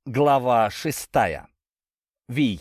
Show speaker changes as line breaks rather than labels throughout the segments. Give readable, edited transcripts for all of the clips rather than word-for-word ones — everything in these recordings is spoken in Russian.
Глава 6. Вий.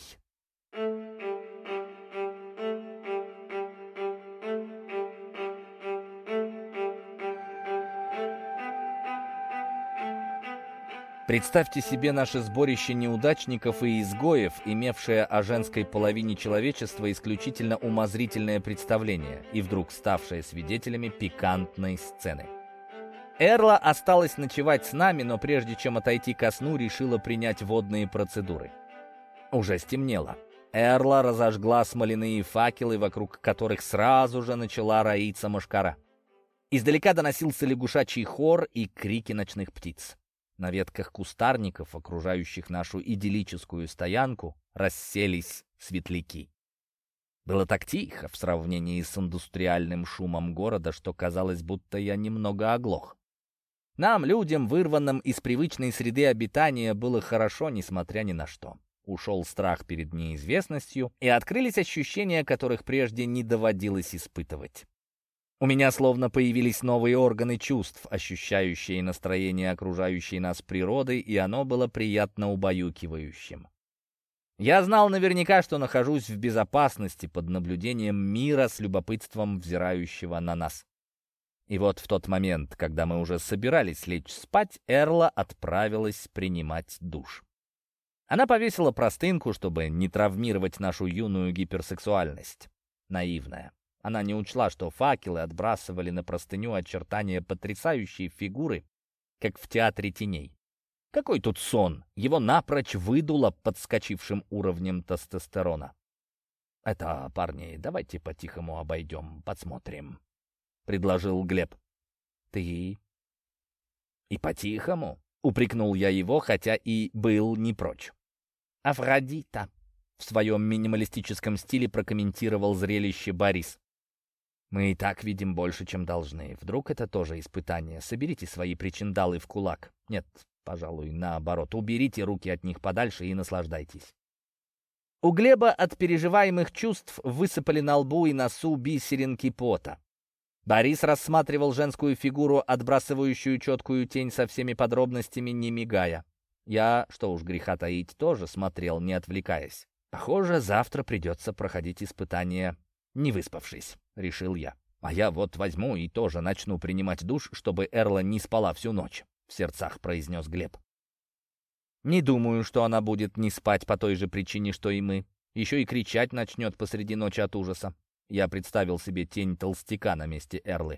Представьте себе наше сборище неудачников и изгоев, имевшее о женской половине человечества исключительно умозрительное представление, и вдруг ставшее свидетелями пикантной сцены. Эрла осталась ночевать с нами, но прежде чем отойти ко сну, решила принять водные процедуры. Уже стемнело. Эрла разожгла смоляные факелы, вокруг которых сразу же начала роиться мошкара. Издалека доносился лягушачий хор и крики ночных птиц. На ветках кустарников, окружающих нашу идиллическую стоянку, расселись светляки. Было так тихо в сравнении с индустриальным шумом города, что казалось, будто я немного оглох. Нам, людям, вырванным из привычной среды обитания, было хорошо, несмотря ни на что. Ушел страх перед неизвестностью, и открылись ощущения, которых прежде не доводилось испытывать. У меня словно появились новые органы чувств, ощущающие настроение окружающей нас природы, и оно было приятно убаюкивающим. Я знал наверняка, что нахожусь в безопасности под наблюдением мира с любопытством взирающего на нас. И вот в тот момент, когда мы уже собирались лечь спать, Эрла отправилась принимать душ. Она повесила простынку, чтобы не травмировать нашу юную гиперсексуальность. Наивная. Она не учла, что факелы отбрасывали на простыню очертания потрясающей фигуры, как в театре теней. Какой тут сон? Его напрочь выдуло подскочившим уровнем тестостерона. «Это, парни, давайте по-тихому обойдем, посмотрим», — предложил Глеб. «Ты и по-тихому?» — упрекнул я его, хотя и был не прочь. «Афродита», — в своем минималистическом стиле прокомментировал зрелище Борис. «Мы и так видим больше, чем должны. Вдруг это тоже испытание? Соберите свои причиндалы в кулак. Нет, пожалуй, наоборот. Уберите руки от них подальше и наслаждайтесь». У Глеба от переживаемых чувств высыпали на лбу и носу бисеринки пота. Борис рассматривал женскую фигуру, отбрасывающую четкую тень со всеми подробностями, не мигая. Я, что уж греха таить, тоже смотрел, не отвлекаясь. «Похоже, завтра придется проходить испытание, не выспавшись», — решил я. «А я вот возьму и тоже начну принимать душ, чтобы Эрла не спала всю ночь», — в сердцах произнес Глеб. «Не думаю, что она будет не спать по той же причине, что и мы. Еще и кричать начнет посреди ночи от ужаса». Я представил себе тень толстяка на месте Эрлы.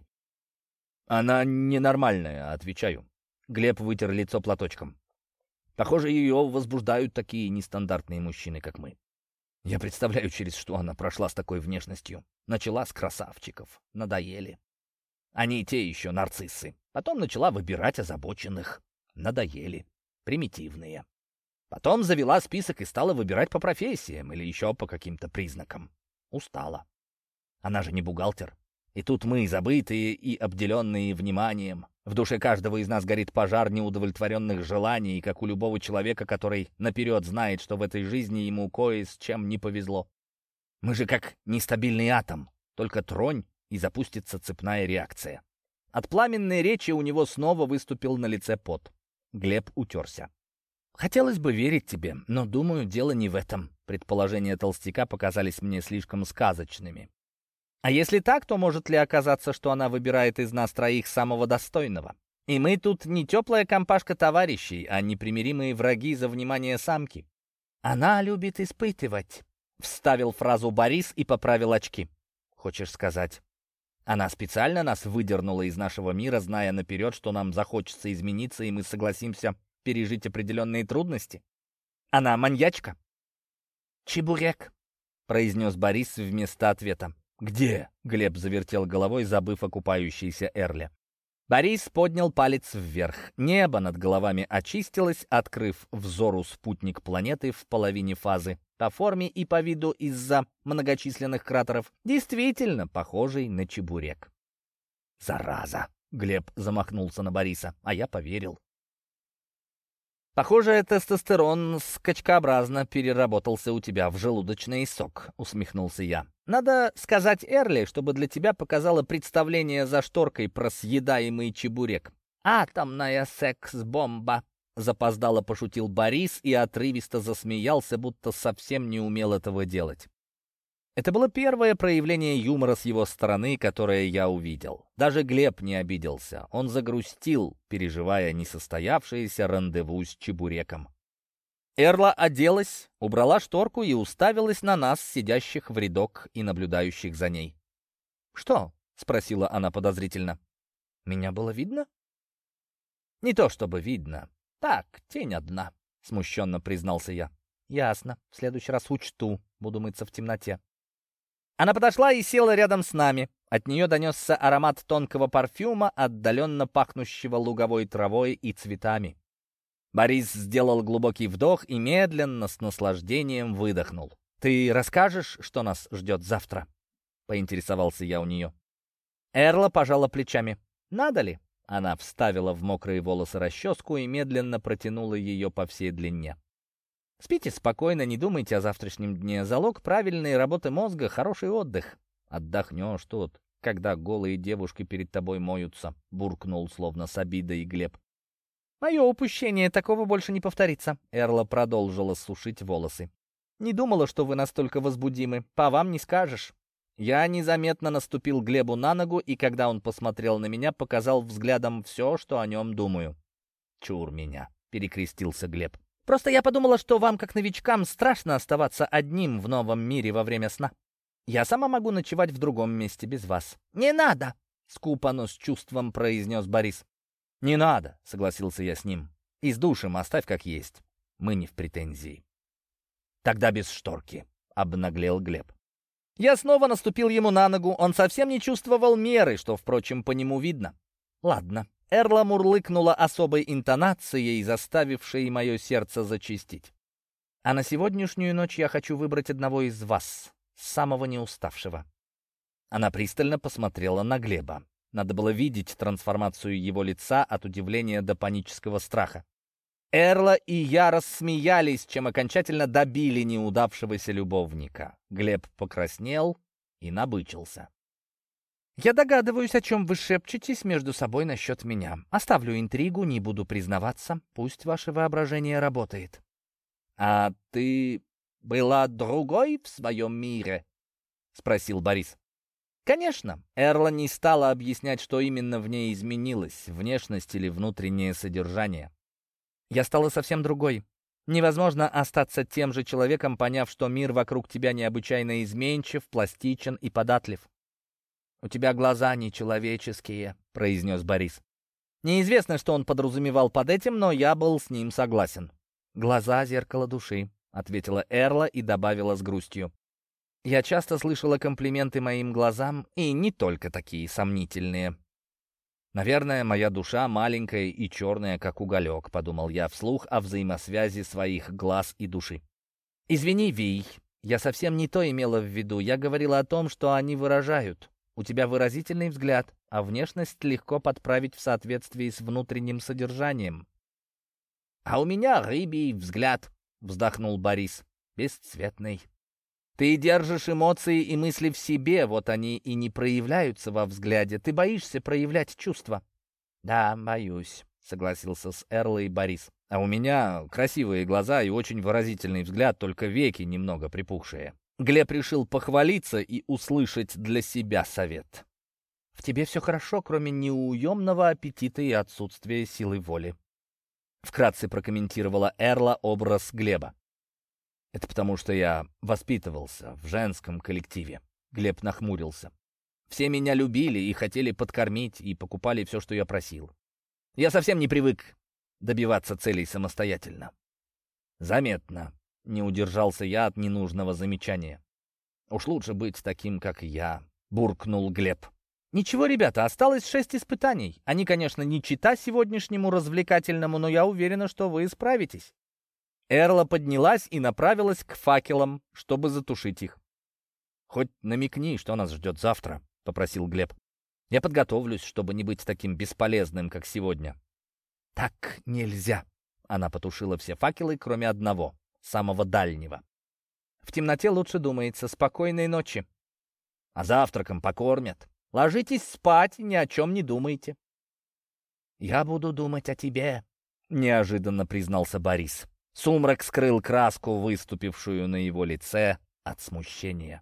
«Она ненормальная», — отвечаю. Глеб вытер лицо платочком. «Похоже, ее возбуждают такие нестандартные мужчины, как мы. Я представляю, через что она прошла с такой внешностью. Начала с красавчиков, надоели. Они те еще нарциссы. Потом начала выбирать озабоченных. Надоели. Примитивные. Потом завела список и стала выбирать по профессиям или еще по каким-то признакам. Устала. Она же не бухгалтер. И тут мы, забытые и обделенные вниманием. В душе каждого из нас горит пожар неудовлетворенных желаний, как у любого человека, который наперед знает, что в этой жизни ему кое с чем не повезло. Мы же как нестабильный атом, только тронь, и запустится цепная реакция. От пламенной речи у него снова выступил на лице пот. Глеб утерся. «Хотелось бы верить тебе, но, думаю, дело не в этом». Предположения толстяка показались мне слишком сказочными. А если так, то может ли оказаться, что она выбирает из нас троих самого достойного? И мы тут не теплая компашка товарищей, а непримиримые враги за внимание самки. «Она любит испытывать», — вставил фразу Борис и поправил очки. «Хочешь сказать, она специально нас выдернула из нашего мира, зная наперед, что нам захочется измениться, и мы согласимся пережить определенные трудности? Она маньячка?» «Чебурек», — произнес Борис вместо ответа. «Где?» — Глеб завертел головой, забыв о купающейся Эрле. Борис поднял палец вверх. Небо над головами очистилось, открыв взору спутник планеты в половине фазы, по форме и по виду из-за многочисленных кратеров, действительно похожий на чебурек. «Зараза!» — Глеб замахнулся на Бориса, а я поверил. «Похоже, тестостерон скачкообразно переработался у тебя в желудочный сок», — усмехнулся я. «Надо сказать Эрли, чтобы для тебя показала представление за шторкой про съедаемый чебурек. Атомная секс-бомба». запоздало пошутил Борис и отрывисто засмеялся, будто совсем не умел этого делать. Это было первое проявление юмора с его стороны, которое я увидел. Даже Глеб не обиделся. Он загрустил, переживая несостоявшееся рандеву с чебуреком. Эрла оделась, убрала шторку и уставилась на нас, сидящих в рядок и наблюдающих за ней. «Что?» — спросила она подозрительно. «Меня было видно?» «Не то чтобы видно. Так, тень одна», — смущенно признался я. «Ясно. В следующий раз учту. Буду мыться в темноте». Она подошла и села рядом с нами. От нее донесся аромат тонкого парфюма, отдаленно пахнущего луговой травой и цветами. Борис сделал глубокий вдох и медленно, с наслаждением выдохнул. «Ты расскажешь, что нас ждет завтра?» — поинтересовался я у нее. Эрла пожала плечами. «Надо ли?» Она вставила в мокрые волосы расческу и медленно протянула ее по всей длине. «Спите спокойно, не думайте о завтрашнем дне. Залог правильной работы мозга — хороший отдых. Отдохнешь тут, когда голые девушки перед тобой моются», — буркнул словно с обидой Глеб. «Мое упущение, такого больше не повторится», — Эрла продолжила сушить волосы. «Не думала, что вы настолько возбудимы. По вам не скажешь». Я незаметно наступил Глебу на ногу, и когда он посмотрел на меня, показал взглядом все, что о нем думаю. «Чур меня», — перекрестился Глеб. «Просто я подумала, что вам, как новичкам, страшно оставаться одним в новом мире во время сна. Я сама могу ночевать в другом месте без вас». «Не надо!» — скупо, но с чувством произнес Борис. «Не надо», — согласился я с ним. «И с душем оставь как есть. Мы не в претензии». «Тогда без шторки», — обнаглел Глеб. Я снова наступил ему на ногу. Он совсем не чувствовал меры, что, впрочем, по нему видно. «Ладно». Эрла мурлыкнула особой интонацией, заставившей мое сердце зачастить. «А на сегодняшнюю ночь я хочу выбрать одного из вас, самого неуставшего». Она пристально посмотрела на Глеба. Надо было видеть трансформацию его лица от удивления до панического страха. Эрла и я рассмеялись, чем окончательно добили неудавшегося любовника. Глеб покраснел и набычился. «Я догадываюсь, о чем вы шепчетесь между собой насчет меня. Оставлю интригу, не буду признаваться. Пусть ваше воображение работает». «А ты была другой в своем мире?» — спросил Борис. «Конечно». Эрла не стала объяснять, что именно в ней изменилось, внешность или внутреннее содержание. «Я стала совсем другой. Невозможно остаться тем же человеком, поняв, что мир вокруг тебя необычайно изменчив, пластичен и податлив». «У тебя глаза нечеловеческие», — произнес Борис. Неизвестно, что он подразумевал под этим, но я был с ним согласен. «Глаза — зеркало души», — ответила Эрла и добавила с грустью. «Я часто слышала комплименты моим глазам, и не только такие сомнительные». «Наверное, моя душа маленькая и черная, как уголек», — подумал я вслух о взаимосвязи своих глаз и души. «Извини, Вий, я совсем не то имела в виду. Я говорила о том, что они выражают. У тебя выразительный взгляд, а внешность легко подправить в соответствии с внутренним содержанием». «А у меня рыбий взгляд», — вздохнул Борис, — «бесцветный». «Ты держишь эмоции и мысли в себе, вот они и не проявляются во взгляде. Ты боишься проявлять чувства». «Да, боюсь», — согласился с Эрлой Борис. «А у меня красивые глаза и очень выразительный взгляд, только веки немного припухшие». Глеб решил похвалиться и услышать для себя совет. «В тебе все хорошо, кроме неуемного аппетита и отсутствия силы воли», — вкратце прокомментировала Эрла образ Глеба. «Это потому, что я воспитывался в женском коллективе». Глеб нахмурился. «Все меня любили и хотели подкормить, и покупали все, что я просил. Я совсем не привык добиваться целей самостоятельно». «Заметно», — не удержался я от ненужного замечания. «Уж лучше быть таким, как я», — буркнул Глеб. «Ничего, ребята, осталось 6 испытаний. Они, конечно, не чита сегодняшнему развлекательному, но я уверена, что вы справитесь». Эрла поднялась и направилась к факелам, чтобы затушить их. «Хоть намекни, что нас ждет завтра», — попросил Глеб. «Я подготовлюсь, чтобы не быть таким бесполезным, как сегодня». «Так нельзя», — она потушила все факелы, кроме одного, самого дальнего. «В темноте лучше думается. Спокойной ночи». «А завтраком покормят. Ложитесь спать, ни о чем не думайте». «Я буду думать о тебе». неожиданно признался Борис. Сумрак скрыл краску, выступившую на его лице от смущения.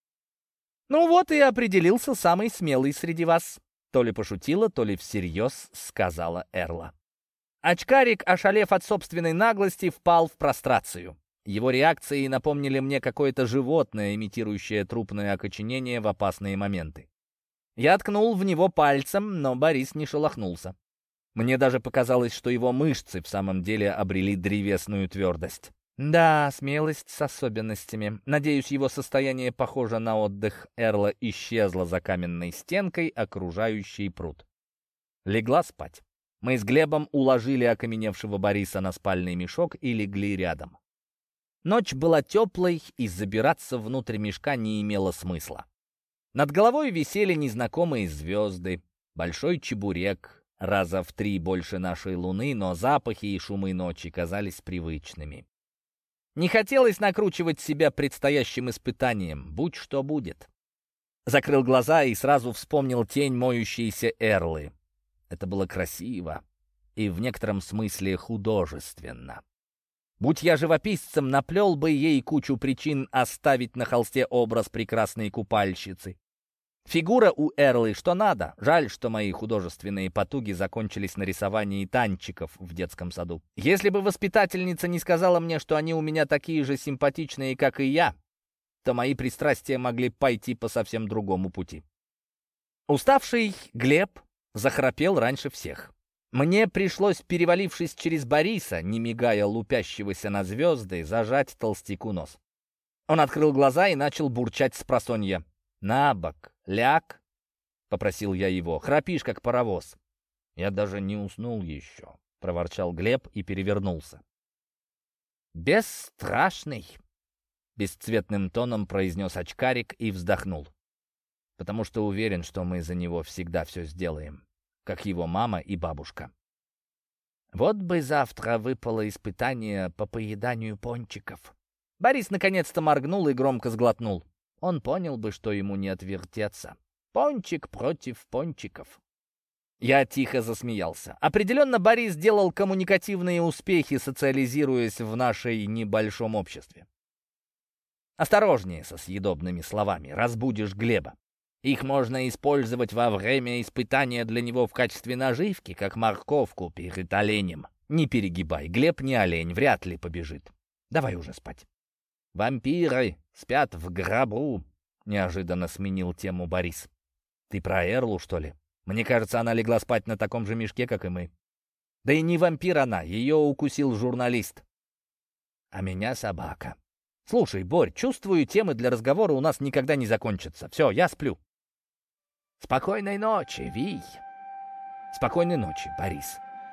«Ну вот и определился самый смелый среди вас», — то ли пошутила, то ли всерьез сказала Эрла. Очкарик, ошалев от собственной наглости, впал в прострацию. Его реакции напомнили мне какое-то животное, имитирующее трупное окоченение в опасные моменты. Я ткнул в него пальцем, но Борис не шелохнулся. Мне даже показалось, что его мышцы в самом деле обрели древесную твердость. Да, смелость с особенностями. Надеюсь, его состояние похоже на отдых. Эрла исчезла за каменной стенкой, окружающей пруд. Легла спать. Мы с Глебом уложили окаменевшего Бориса на спальный мешок и легли рядом. Ночь была теплой, и забираться внутрь мешка не имело смысла. Над головой висели незнакомые звезды, большой чебурек, раза в 3 больше нашей луны, но запахи и шумы ночи казались привычными. Не хотелось накручивать себя предстоящим испытанием, будь что будет. Закрыл глаза и сразу вспомнил тень моющейся Эрлы. Это было красиво и в некотором смысле художественно. Будь я живописцем, наплел бы ей кучу причин оставить на холсте образ прекрасной купальщицы. Фигура у Эрлы что надо. Жаль, что мои художественные потуги закончились на рисовании танчиков в детском саду. Если бы воспитательница не сказала мне, что они у меня такие же симпатичные, как и я, то мои пристрастия могли пойти по совсем другому пути. Уставший Глеб захрапел раньше всех. Мне пришлось, перевалившись через Бориса, не мигая лупящегося на звезды, зажать толстяку нос. Он открыл глаза и начал бурчать спросонья. «На бок, ляг», — попросил я его, — «храпишь, как паровоз». «Я даже не уснул еще», — проворчал Глеб и перевернулся. «Бесстрашный», — бесцветным тоном произнес очкарик и вздохнул. «Потому что уверен, что мы за него всегда все сделаем, как его мама и бабушка». Вот бы завтра выпало испытание по поеданию пончиков. Борис наконец-то моргнул и громко сглотнул. Он понял бы, что ему не отвертеться. Пончик против пончиков. Я тихо засмеялся. Определенно, Борис делал коммуникативные успехи, социализируясь в нашей небольшом обществе. Осторожнее со съедобными словами, разбудишь Глеба. Их можно использовать во время испытания для него в качестве наживки, как морковку перед оленем. Не перегибай, Глеб не олень, вряд ли побежит. Давай уже спать. «Вампиры спят в гробу», — неожиданно сменил тему Борис. «Ты про Эрлу, что ли? Мне кажется, она легла спать на таком же мешке, как и мы. Да и не вампир она, ее укусил журналист. А меня собака. Слушай, Борь, чувствую, темы для разговора у нас никогда не закончатся. Все, я сплю». «Спокойной ночи, Вий». «Спокойной ночи, Борис».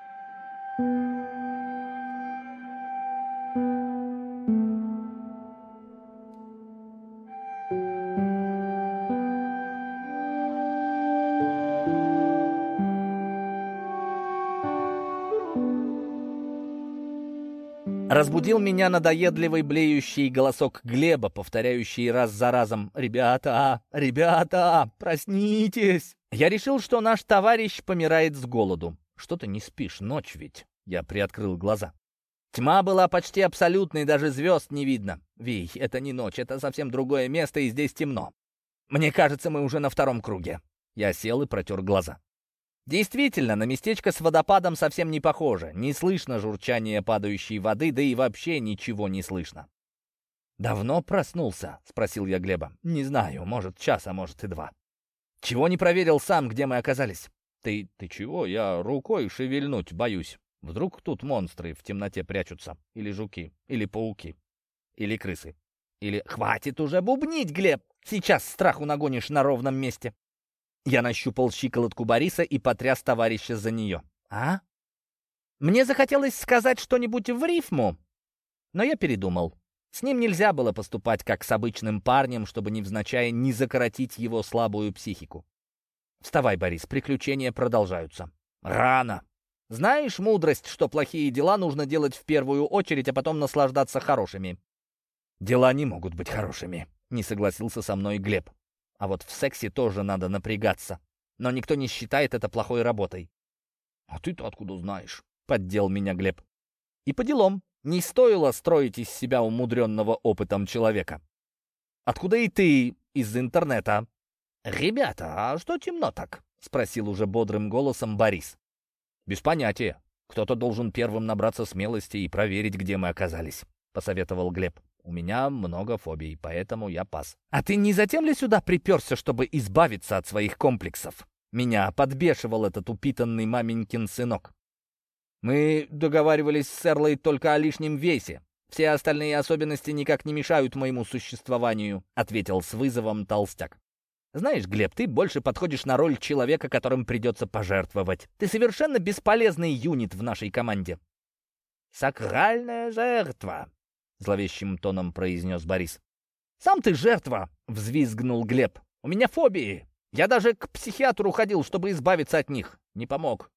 Разбудил меня надоедливый блеющий голосок Глеба, повторяющий раз за разом: «Ребята, ребята, проснитесь!» Я решил, что наш товарищ помирает с голоду. «Что ты не спишь? Ночь ведь!» Я приоткрыл глаза. Тьма была почти абсолютной, даже звезд не видно. «Вий, это не ночь, это совсем другое место, и здесь темно. Мне кажется, мы уже на 2-м круге». Я сел и протер глаза. Действительно, на местечко с водопадом совсем не похоже. Не слышно журчания падающей воды, да и вообще ничего не слышно. «Давно проснулся?» — спросил я Глеба. «Не знаю, может, час, а может и 2. Чего не проверил сам, где мы оказались?» «Ты чего? Я рукой шевельнуть боюсь. Вдруг тут монстры в темноте прячутся. Или жуки, или пауки, или крысы. Или...» «Хватит уже бубнить, Глеб! Сейчас страху нагонишь на ровном месте!» Я нащупал щиколотку Бориса и потряс товарища за нее. «А?» Мне захотелось сказать что-нибудь в рифму, но я передумал. С ним нельзя было поступать как с обычным парнем, чтобы невзначай не закоротить его слабую психику. «Вставай, Борис, приключения продолжаются». «Рано. Знаешь мудрость, что плохие дела нужно делать в первую очередь, а потом наслаждаться хорошими?» «Дела не могут быть хорошими», — не согласился со мной Глеб. «А вот в сексе тоже надо напрягаться. Но никто не считает это плохой работой». «А ты-то откуда знаешь?» — поддел меня Глеб. И по делам. Не стоило строить из себя умудренного опытом человека. «Откуда и ты из интернета?» «Ребята, а что темно так?» — спросил уже бодрым голосом Борис. «Без понятия. Кто-то должен первым набраться смелости и проверить, где мы оказались», — посоветовал Глеб. «У меня много фобий, поэтому я пас». «А ты не затем ли сюда приперся, чтобы избавиться от своих комплексов?» Меня подбешивал этот упитанный маменькин сынок. «Мы договаривались с Эрлой только о лишнем весе. Все остальные особенности никак не мешают моему существованию», — ответил с вызовом толстяк. «Знаешь, Глеб, ты больше подходишь на роль человека, которым придется пожертвовать. Ты совершенно бесполезный юнит в нашей команде». «Сакральная жертва», — зловещим тоном произнес Борис. «Сам ты жертва», — взвизгнул Глеб. «У меня фобии. Я даже к психиатру ходил, чтобы избавиться от них. Не помог».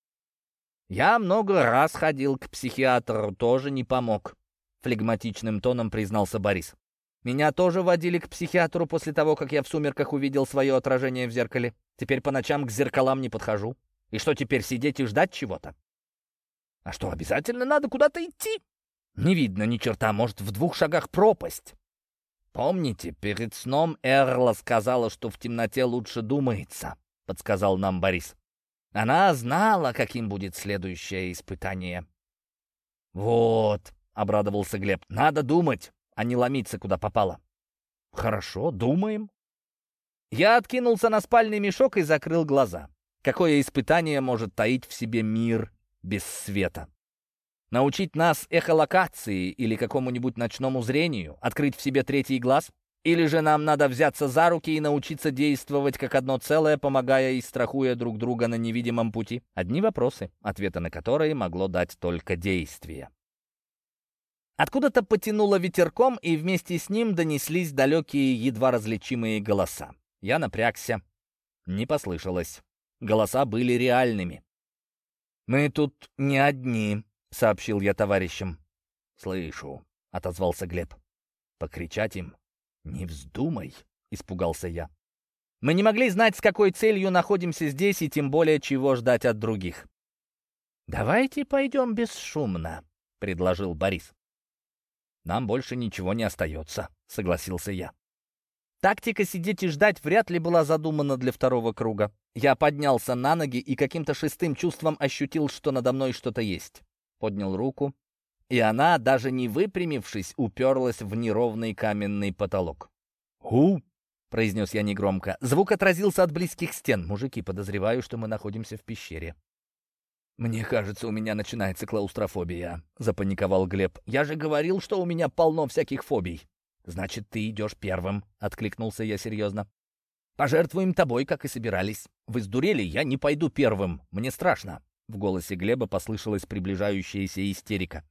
«Я много раз ходил к психиатру, тоже не помог», — флегматичным тоном признался Борис. «Меня тоже водили к психиатру после того, как я в сумерках увидел свое отражение в зеркале. Теперь по ночам к зеркалам не подхожу. И что, теперь сидеть и ждать чего-то? А что, обязательно надо куда-то идти? Не видно ни черта, может, в 2 шагах пропасть. Помните, перед сном Эрла сказала, что в темноте лучше думается», — подсказал нам Борис. «Она знала, каким будет следующее испытание». «Вот», — обрадовался Глеб, — «надо думать, а не ломиться, куда попало». «Хорошо, думаем». Я откинулся на спальный мешок и закрыл глаза. Какое испытание может таить в себе мир без света? Научить нас эхолокации или какому-нибудь ночному зрению? Открыть в себе 3-й глаз? Или же нам надо взяться за руки и научиться действовать как одно целое, помогая и страхуя друг друга на невидимом пути? Одни вопросы, ответы на которые могло дать только действие. Откуда-то потянуло ветерком, и вместе с ним донеслись далекие, едва различимые голоса. Я напрягся. Не послышалось. Голоса были реальными. «Мы тут не одни», — сообщил я товарищам. «Слышу», — отозвался Глеб. «Покричать им? Не вздумай», — испугался я. Мы не могли знать, с какой целью находимся здесь, и тем более, чего ждать от других. «Давайте пойдем бесшумно», — предложил Борис. «Нам больше ничего не остается», — согласился я. Тактика сидеть и ждать вряд ли была задумана для 2-го круга. Я поднялся на ноги и каким-то шестым чувством ощутил, что надо мной что-то есть. Поднял руку, и она, даже не выпрямившись, уперлась в неровный каменный потолок. «Ху!» — произнес я негромко. Звук отразился от близких стен. «Мужики, подозреваю, что мы находимся в пещере». «Мне кажется, у меня начинается клаустрофобия», — запаниковал Глеб. «Я же говорил, что у меня полно всяких фобий». «Значит, ты идешь первым», — откликнулся я серьезно. «Пожертвуем тобой, как и собирались. Вы сдурели? Я не пойду первым. Мне страшно». В голосе Глеба послышалась приближающаяся истерика.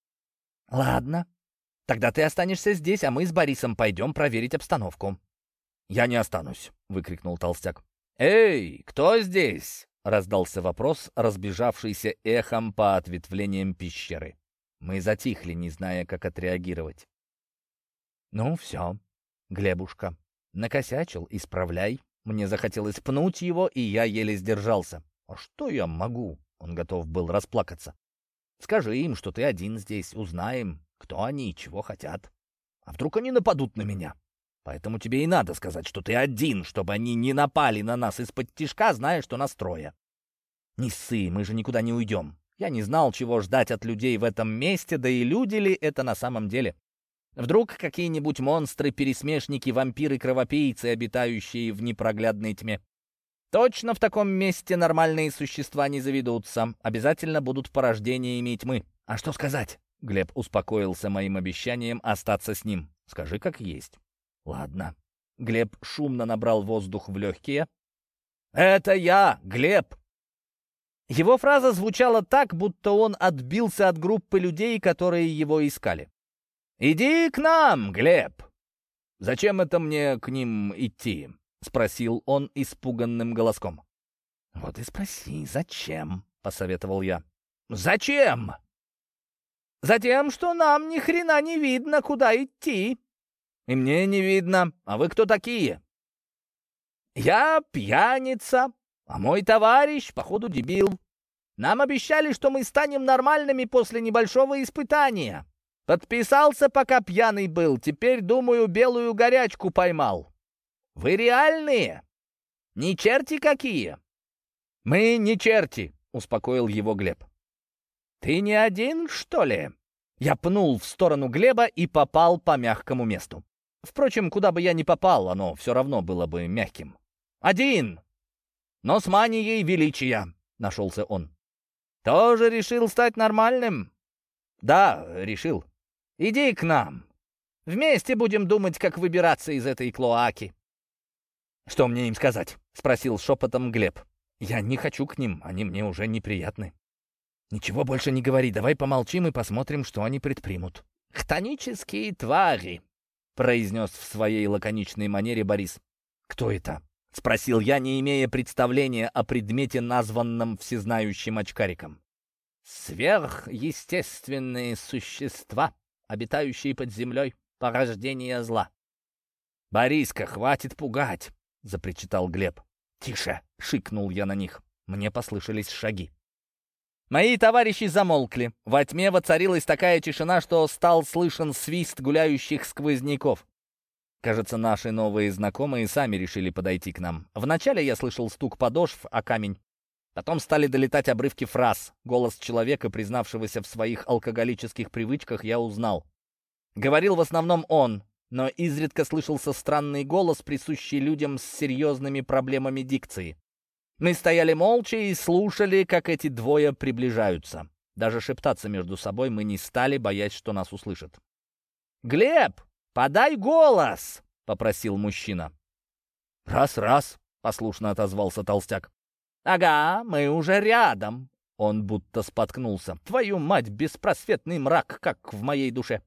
«Ладно, тогда ты останешься здесь, а мы с Борисом пойдем проверить обстановку». «Я не останусь», — выкрикнул толстяк. «Эй, кто здесь?» — раздался вопрос, разбежавшийся эхом по ответвлениям пещеры. Мы затихли, не зная, как отреагировать. «Ну все, Глебушка, накосячил, исправляй». Мне захотелось пнуть его, и я еле сдержался. «А что я могу?» — он готов был расплакаться. «Скажи им, что ты один здесь, узнаем, кто они и чего хотят. А вдруг они нападут на меня? Поэтому тебе и надо сказать, что ты один, чтобы они не напали на нас из-под тишка, зная, что нас 3. Не ссы, мы же никуда не уйдем». Я не знал, чего ждать от людей в этом месте, да и люди ли это на самом деле. Вдруг какие-нибудь монстры-пересмешники, вампиры-кровопийцы, обитающие в непроглядной тьме. Точно в таком месте нормальные существа не заведутся. Обязательно будут порождениями тьмы. А что сказать? Глеб успокоился моим обещанием остаться с ним. Скажи, как есть. Ладно. Глеб шумно набрал воздух в легкие. «Это я, Глеб!» Его фраза звучала так, будто он отбился от группы людей, которые его искали. «Иди к нам, Глеб!» «Зачем это мне к ним идти?» — спросил он испуганным голоском. «Вот и спроси, зачем?» — посоветовал я. «Зачем?» «Затем, что нам ни хрена не видно, куда идти». «И мне не видно. А вы кто такие?» «Я пьяница, а мой товарищ, походу, дебил. Нам обещали, что мы станем нормальными после небольшого испытания. Подписался, пока пьяный был. Теперь, думаю, белую горячку поймал. Вы реальные? Не черти какие?» «Мы не черти», — успокоил его Глеб. «Ты не один, что ли?» Я пнул в сторону Глеба и попал по мягкому месту. Впрочем, куда бы я ни попал, оно все равно было бы мягким. «Один! Но с манией величия!» — нашелся он. «Тоже решил стать нормальным?» «Да, решил. Иди к нам. Вместе будем думать, как выбираться из этой клоаки». «Что мне им сказать?» — спросил шепотом Глеб. «Я не хочу к ним, они мне уже неприятны». «Ничего больше не говори, давай помолчим и посмотрим, что они предпримут». «Хтонические твари», — произнес в своей лаконичной манере Борис. «Кто это?» — спросил я, не имея представления о предмете, названном всезнающим очкариком. «Сверхъестественные существа, обитающие под землей, порождение зла». «Бориска, хватит пугать!» — запричитал Глеб. «Тише!» — шикнул я на них. Мне послышались шаги. Мои товарищи замолкли. Во тьме воцарилась такая тишина, что стал слышен свист гуляющих сквозняков. Кажется, наши новые знакомые сами решили подойти к нам. Вначале я слышал стук подошв о камень. Потом стали долетать обрывки фраз. Голос человека, признавшегося в своих алкоголических привычках, я узнал. Говорил в основном он, но изредка слышался странный голос, присущий людям с серьезными проблемами дикции. Мы стояли молча и слушали, как эти двое приближаются. Даже шептаться между собой мы не стали, боясь, что нас услышат. «Глеб, подай голос!» — попросил мужчина. «Раз-раз», — послушно отозвался толстяк. «Ага, мы уже рядом». Он будто споткнулся. «Твою мать, беспросветный мрак, как в моей душе».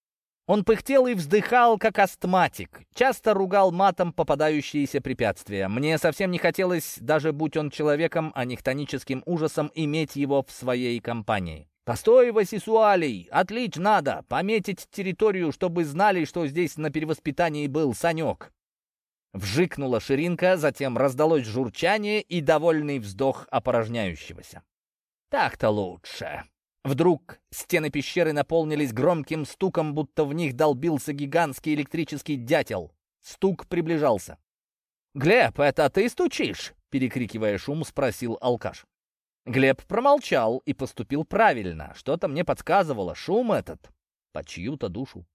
Он пыхтел и вздыхал, как астматик. Часто ругал матом попадающиеся препятствия. Мне совсем не хотелось, даже будь он человеком, а не хтоническим ужасом, иметь его в своей компании. «Постой, Васисуалий! Отлить надо! Пометить территорию, чтобы знали, что здесь на перевоспитании был Санек!» Вжикнула ширинка, затем раздалось журчание и довольный вздох опорожняющегося. «Так-то лучше!» Вдруг стены пещеры наполнились громким стуком, будто в них долбился гигантский электрический дятел. Стук приближался. «Глеб, это ты стучишь?» — перекрикивая шум, спросил алкаш. Глеб промолчал и поступил правильно. Что-то мне подсказывало, шум этот по чью-то душу.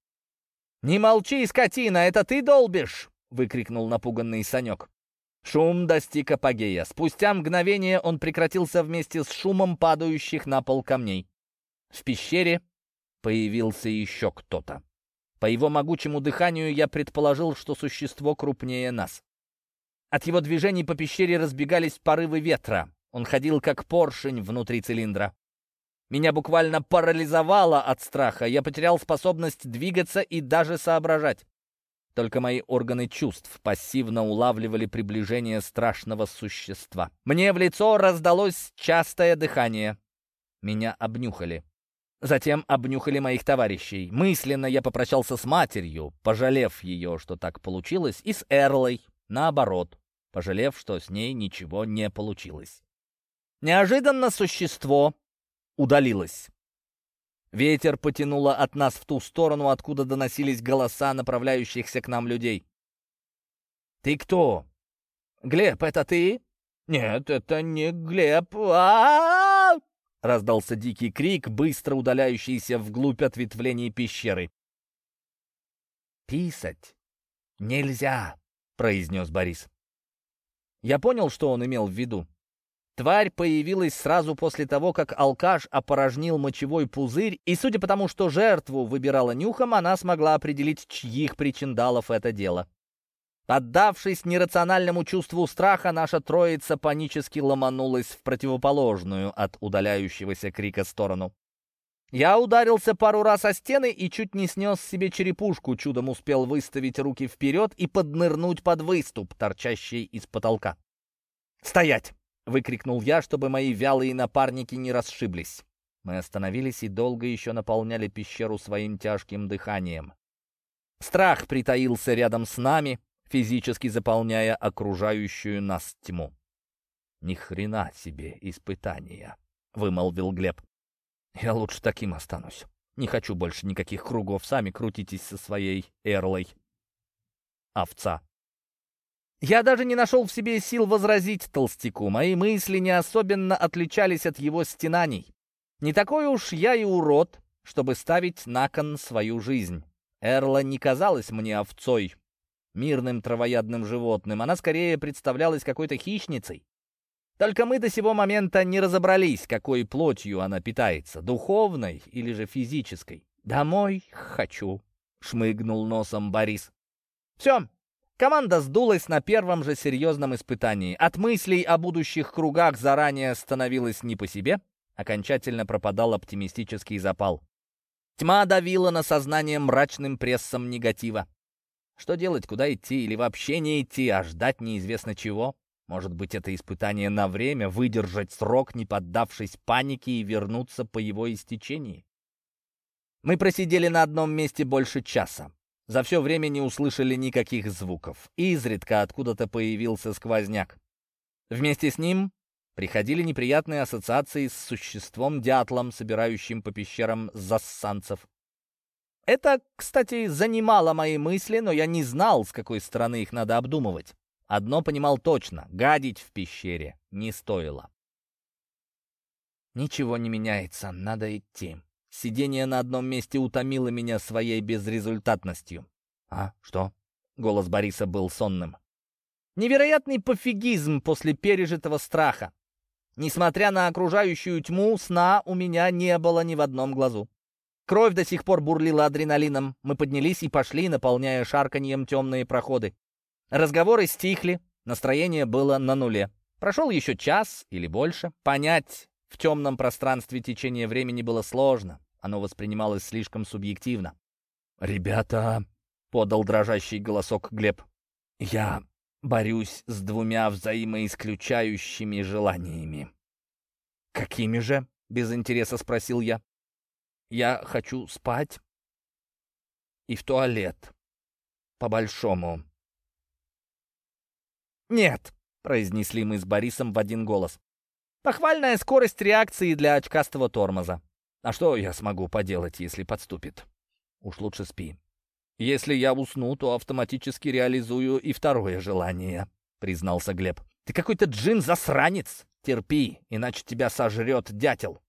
«Не молчи, скотина, это ты долбишь!» — выкрикнул напуганный Санек. Шум достиг апогея. Спустя мгновение он прекратился вместе с шумом падающих на пол камней. В пещере появился еще кто-то. По его могучему дыханию я предположил, что существо крупнее нас. От его движений по пещере разбегались порывы ветра. Он ходил как поршень внутри цилиндра. Меня буквально парализовало от страха. Я потерял способность двигаться и даже соображать. Только мои органы чувств пассивно улавливали приближение страшного существа. Мне в лицо раздалось частое дыхание. Меня обнюхали. Затем обнюхали моих товарищей. Мысленно я попрощался с матерью, пожалев ее, что так получилось, и с Эрлой, наоборот, пожалев, что с ней ничего не получилось. Неожиданно существо удалилось. Ветер потянуло от нас в ту сторону, откуда доносились голоса направляющихся к нам людей. «Ты кто?» «Глеб, это ты?» «Нет, это не Глеб. А-а-а!» Раздался дикий крик, быстро удаляющийся вглубь ответвлений пещеры. «Писать нельзя», — произнес Борис. Я понял, что он имел в виду. Тварь появилась сразу после того, как алкаш опорожнил мочевой пузырь, и, судя по тому, что жертву выбирала нюхом, она смогла определить, чьих причиндалов это дело. Поддавшись нерациональному чувству страха, наша троица панически ломанулась в противоположную от удаляющегося крика сторону. Я ударился пару раз о стены и чуть не снес себе черепушку, чудом успел выставить руки вперед и поднырнуть под выступ, торчащий из потолка. «Стоять!» — выкрикнул я, чтобы мои вялые напарники не расшиблись. Мы остановились и долго еще наполняли пещеру своим тяжким дыханием. Страх притаился рядом с нами, физически заполняя окружающую нас тьму. Ни хрена себе испытания. вымолвил Глеб. «Я лучше таким останусь. Не хочу больше никаких кругов. Сами крутитесь со своей Эрлой. Овца». Я даже не нашел в себе сил возразить толстяку. Мои мысли не особенно отличались от его стенаний. Не такой уж я и урод, чтобы ставить на кон свою жизнь. Эрла не казалась мне овцой, мирным травоядным животным. Она скорее представлялась какой-то хищницей. Только мы до сего момента не разобрались, какой плотью она питается, духовной или же физической. «Домой хочу», — шмыгнул носом Борис. «Все». Команда сдулась на первом же серьезном испытании. От мыслей о будущих кругах заранее становилось не по себе, окончательно пропадал оптимистический запал. Тьма давила на сознание мрачным прессом негатива. Что делать, куда идти или вообще не идти, а ждать неизвестно чего? Может быть, это испытание на время, выдержать срок, не поддавшись панике, и вернуться по его истечении? Мы просидели на одном месте больше часа. За все время не услышали никаких звуков. Изредка откуда-то появился сквозняк. Вместе с ним приходили неприятные ассоциации с существом-дятлом, собирающим по пещерам зассанцев. Это, кстати, занимало мои мысли, но я не знал, с какой стороны их надо обдумывать. Одно понимал точно — гадить в пещере не стоило. Ничего не меняется, надо идти. Сидение на одном месте утомило меня своей безрезультатностью. «А, что?» — голос Бориса был сонным. Невероятный пофигизм после пережитого страха. Несмотря на окружающую тьму, сна у меня не было ни в одном глазу. Кровь до сих пор бурлила адреналином. Мы поднялись и пошли, наполняя шарканьем темные проходы. Разговоры стихли, настроение было на нуле. Прошел еще час или больше. Понять в темном пространстве течение времени было сложно. Оно воспринималось слишком субъективно. «Ребята», — подал дрожащий голосок Глеб, — «я борюсь с двумя взаимоисключающими желаниями». «Какими же?» — без интереса спросил я. «Я хочу спать и в туалет. По-большому». «Нет», — произнесли мы с Борисом в один голос. Похвальная скорость реакции для очкастого тормоза. А что я смогу поделать, если подступит? Уж лучше спи. Если я усну, то автоматически реализую и второе желание, признался Глеб. Ты какой-то джин-засранец. Терпи, иначе тебя сожрет дятел.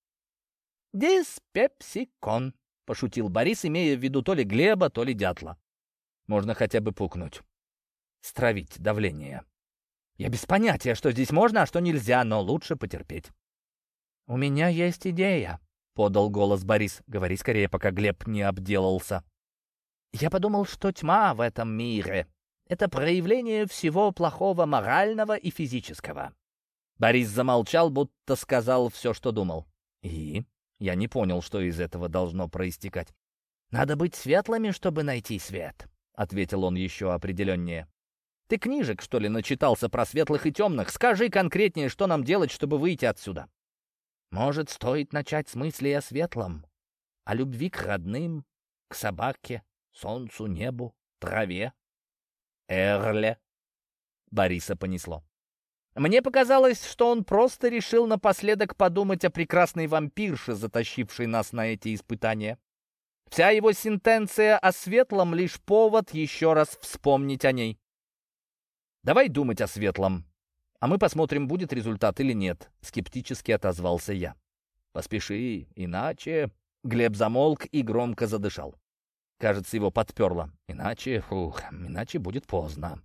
Диспепсикон, пошутил Борис, имея в виду то ли Глеба, то ли дятла. Можно хотя бы пукнуть. Стравить давление. Я без понятия, что здесь можно, а что нельзя, но лучше потерпеть. «У меня есть идея», — подал голос Борис. «Говори скорее, пока Глеб не обделался». «Я подумал, что тьма в этом мире — это проявление всего плохого морального и физического». Борис замолчал, будто сказал все, что думал. И я не понял, что из этого должно проистекать. «Надо быть светлыми, чтобы найти свет», — ответил он еще определеннее. «Ты книжек, что ли, начитался про светлых и темных? Скажи конкретнее, что нам делать, чтобы выйти отсюда». «Может, стоит начать с мысли о светлом, о любви к родным, к собаке, солнцу, небу, траве, Эрле?» Бориса понесло. Мне показалось, что он просто решил напоследок подумать о прекрасной вампирше, затащившей нас на эти испытания. Вся его сентенция о светлом — лишь повод еще раз вспомнить о ней. «Давай думать о светлом, а мы посмотрим, будет результат или нет», — скептически отозвался я. «Поспеши, иначе...» Глеб замолк и громко задышал. Кажется, его подперло. Иначе будет поздно.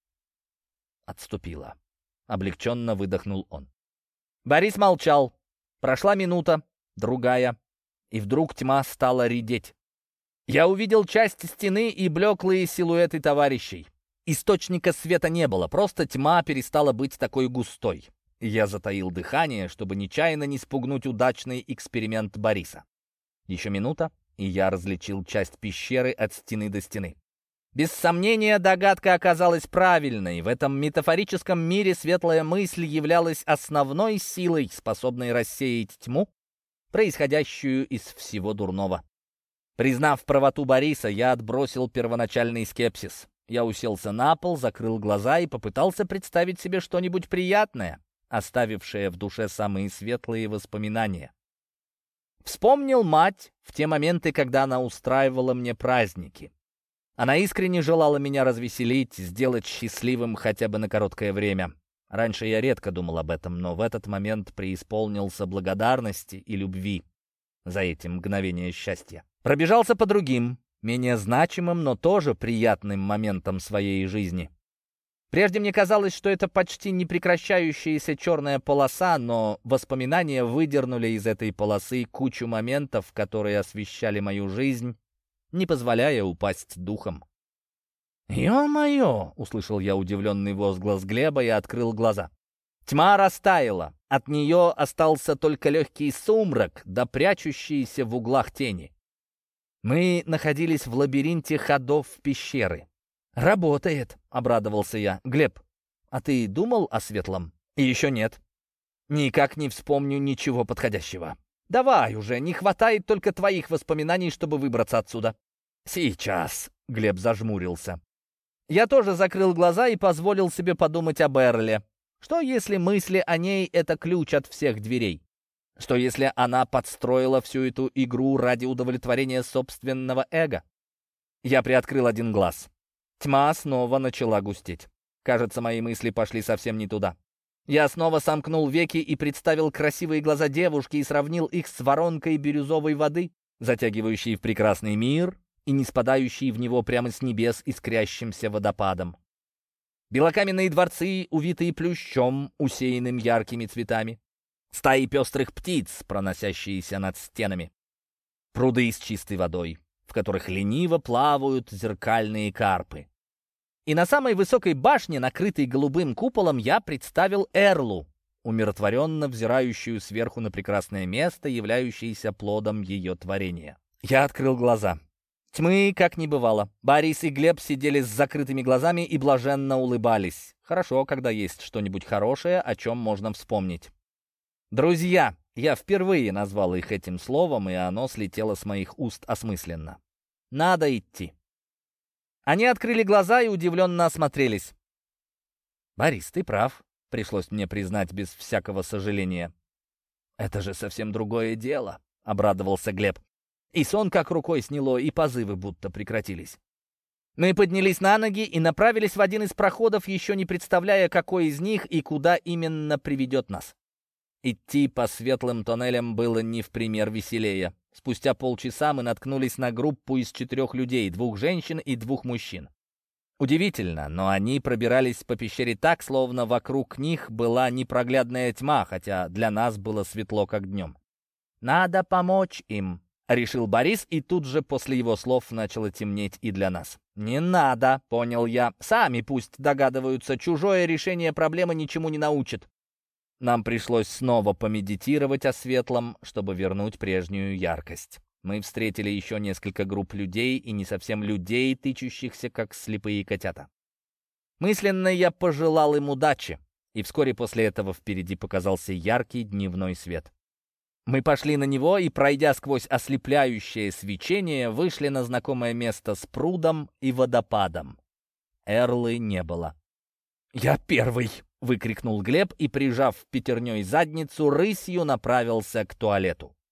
Отступила. Облегченно выдохнул он. Борис молчал. Прошла минута, другая, и вдруг тьма стала редеть. Я увидел часть стены и блеклые силуэты товарищей. Источника света не было, просто тьма перестала быть такой густой. Я затаил дыхание, чтобы нечаянно не спугнуть удачный эксперимент Бориса. Еще минута, и я различил часть пещеры от стены до стены. Без сомнения, догадка оказалась правильной. В этом метафорическом мире светлая мысль являлась основной силой, способной рассеять тьму, происходящую из всего дурного. Признав правоту Бориса, я отбросил первоначальный скепсис. Я уселся на пол, закрыл глаза и попытался представить себе что-нибудь приятное. оставившее в душе самые светлые воспоминания. Вспомнил мать в те моменты, когда она устраивала мне праздники. Она искренне желала меня развеселить, сделать счастливым хотя бы на короткое время. Раньше я редко думал об этом, но в этот момент преисполнился благодарности и любви за эти мгновения счастья. Пробежался по другим, менее значимым, но тоже приятным моментам своей жизни. Прежде мне казалось, что это почти непрекращающаяся черная полоса, но воспоминания выдернули из этой полосы кучу моментов, которые освещали мою жизнь, не позволяя упасть духом. «Ё-моё!» — услышал я удивленный возглас Глеба и открыл глаза. Тьма растаяла, от нее остался только легкий сумрак, да прячущиеся в углах тени. Мы находились в лабиринте ходов пещеры. «Работает», — обрадовался я. «Глеб, а ты думал о светлом?» «И еще нет. Никак не вспомню ничего подходящего. Давай уже, не хватает только твоих воспоминаний, чтобы выбраться отсюда». «Сейчас», — Глеб зажмурился. Я тоже закрыл глаза и позволил себе подумать об Эрле. Что, если мысли о ней — это ключ от всех дверей? Что, если она подстроила всю эту игру ради удовлетворения собственного эго? Я приоткрыл один глаз. Тьма снова начала густеть. Кажется, мои мысли пошли совсем не туда. Я снова сомкнул веки и представил красивые глаза девушки и сравнил их с воронкой бирюзовой воды, затягивающей в прекрасный мир и не спадающей в него прямо с небес искрящимся водопадом. Белокаменные дворцы, увитые плющом, усеянным яркими цветами. Стаи пестрых птиц, проносящиеся над стенами. Пруды с чистой водой, в которых лениво плавают зеркальные карпы. И на самой высокой башне, накрытой голубым куполом, я представил Эрлу, умиротворенно взирающую сверху на прекрасное место, являющееся плодом ее творения. Я открыл глаза. Тьмы как не бывало. Борис и Глеб сидели с закрытыми глазами и блаженно улыбались. Хорошо, когда есть что-нибудь хорошее, о чем можно вспомнить. «Друзья!» Я впервые назвал их этим словом, и оно слетело с моих уст осмысленно. «Надо идти». Они открыли глаза и удивленно осмотрелись. «Борис, ты прав», — пришлось мне признать без всякого сожаления. «Это же совсем другое дело», — обрадовался Глеб. И сон как рукой сняло, и позывы будто прекратились. Мы поднялись на ноги и направились в один из проходов, еще не представляя, какой из них и куда именно приведет нас. Идти по светлым тоннелям было не в пример веселее. Спустя полчаса мы наткнулись на группу из 4 людей, 2 женщин и 2 мужчин. Удивительно, но они пробирались по пещере так, словно вокруг них была непроглядная тьма, хотя для нас было светло, как днем. «Надо помочь им», — решил Борис, и тут же после его слов начало темнеть и для нас. «Не надо», — понял я. «Сами пусть догадываются, чужое решение проблемы ничему не научит». Нам пришлось снова помедитировать о светлом, чтобы вернуть прежнюю яркость. Мы встретили еще несколько групп людей и не совсем людей, тычущихся, как слепые котята. Мысленно я пожелал им удачи, и вскоре после этого впереди показался яркий дневной свет. Мы пошли на него и, пройдя сквозь ослепляющее свечение, вышли на знакомое место с прудом и водопадом. Эрлы не было. «Я первый!» — выкрикнул Глеб и, прижав пятерней задницу, рысью направился к туалету.